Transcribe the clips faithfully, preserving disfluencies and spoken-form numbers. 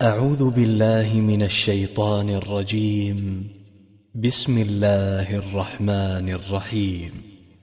أعوذ بالله من الشيطان الرجيم. بسم الله الرحمن الرحيم.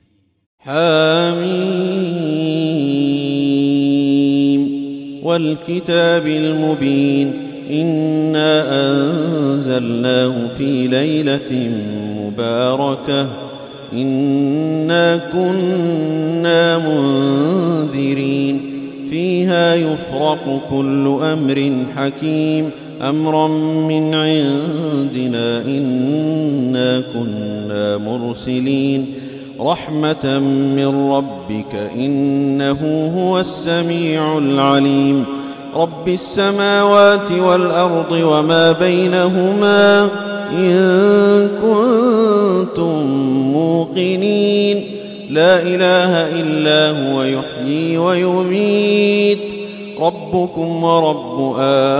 حميم والكتاب المبين إنا أنزلناه في ليلة مباركة إنا كنا منذرين فيها يفرق كل أمر حكيم أمرا من عندنا إنا كنا مرسلين رحمة من ربك إنه هو السميع العليم رب السماوات والأرض وما بينهما إن كنتم موقنين لا إله إلا هو يحيي ويميت ربكم ورب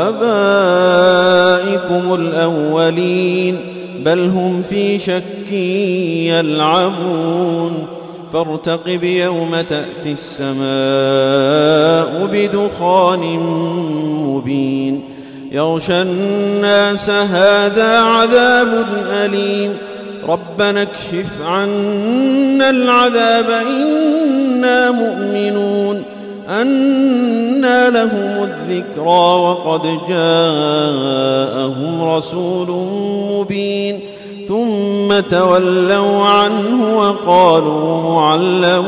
آبائكم الأولين بل هم في شك يلعبون فارتقب يوم تأتي السماء بدخان مبين يغشى الناس هذا عذاب أليم ربنا اكشف عنا العذاب إنا مؤمنون أنى لهم الذكرى وقد جاءهم رسول مبين ثم تولوا عنه وقالوا معلم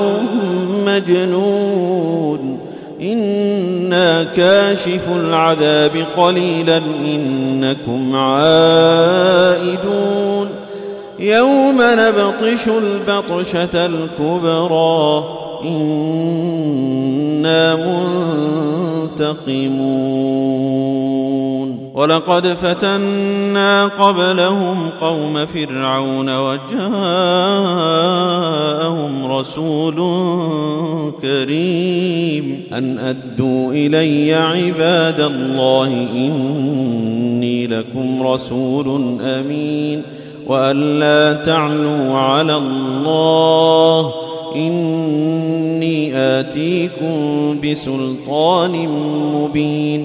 مجنون إنا كاشف العذاب قليلا إنكم عائدون يوم نبطش البطشة الكبرى إنا منتقمون ولقد فتنا قبلهم قوم فرعون وجاءهم رسول كريم أن أدوا إلي عباد الله إني لكم رسول أمين وأن لا تعلوا على الله إني آتيكم بسلطان مبين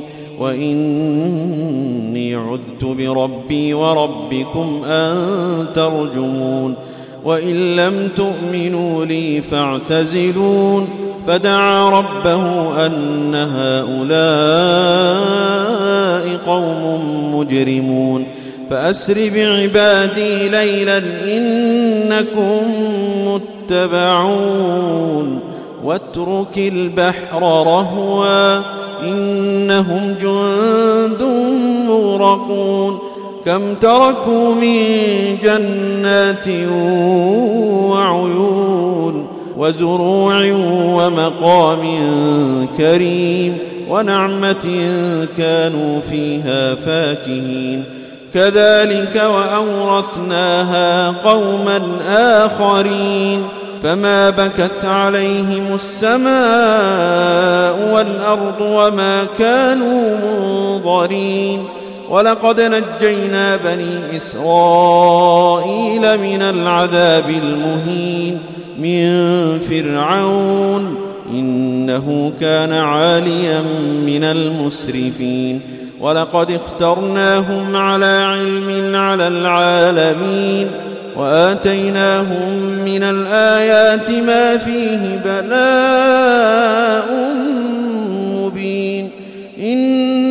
وإني عذت بربي وربكم أن ترجمون وإن لم تؤمنوا لي فاعتزلون فدعا ربه أن هؤلاء قوم مجرمون فأسر بعبادي ليلا إنكم متبعون واترك البحر رهوا إنهم جند مغرقون كم تركوا من جنات وعيون وزروع ومقام كريم ونعمة كانوا فيها فاكهين كذلك وأورثناها قوما آخرين فما بكت عليهم السماء والأرض وما كانوا منظرين ولقد نجينا بني إسرائيل من العذاب المهين من فرعون إنه كان عاليا من المسرفين ولقد اخترناهم على علم على العالمين وآتيناهم من الآيات ما فيه بلاء مبين إن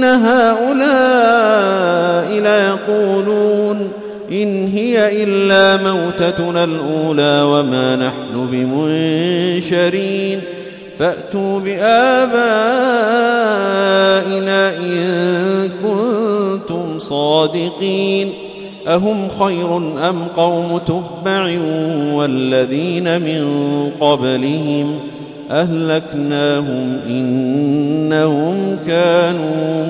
هؤلاء ليقولون إن هي إلا موتتنا الأولى وما نحن بمنشرين فأتوا بآبائنا إن كنتم صادقين أهم خير أم قوم تبع والذين من قبلهم أهلكناهم إنهم كانوا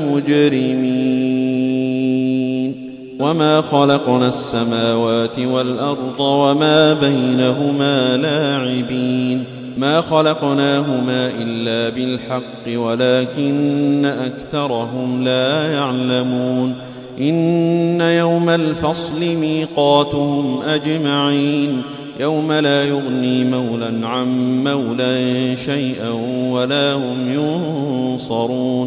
مجرمين وما خلقنا السماوات والأرض وما بينهما لاعبين ما خلقناهما إلا بالحق ولكن أكثرهم لا يعلمون إن يوم الفصل ميقاتهم أجمعين يوم لا يغني مولى عن مولى شيئا ولا هم ينصرون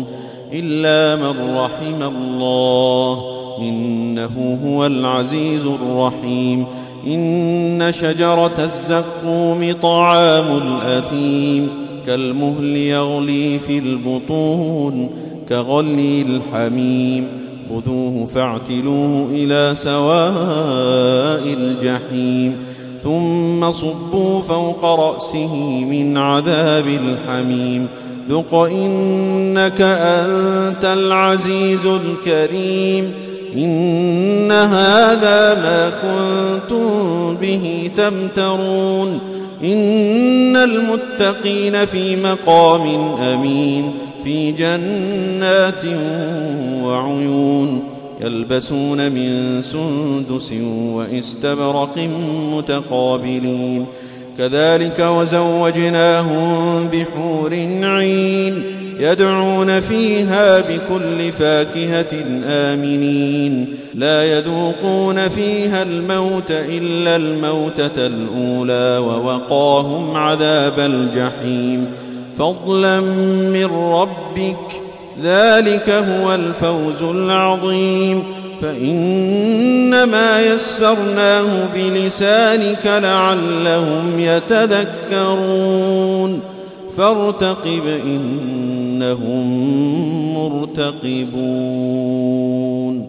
إلا من رحم الله إنه هو العزيز الرحيم. إن شجرة الزقوم طعام الأثيم كالمهل يغلي في البطون كغلي الحميم خذوه فاعتلوه إلى سواء الجحيم ثم صبوا فوق رأسه من عذاب الحميم ذق إنك أنت العزيز الكريم. إن هذا ما كنتم به تمترون. إن المتقين في مقام أمين في جنات وعيون يلبسون من سندس وإستبرق متقابلين كذلك وزوجناهم بحور عين يدعون فيها بكل فاكهة آمنين لا يذوقون فيها الموت إلا الموتة الأولى ووقاهم عذاب الجحيم فضلا من ربك ذلك هو الفوز العظيم. فإنما يسرناه بلسانك لعلهم يتذكرون فارتقب إنهم مرتقبون.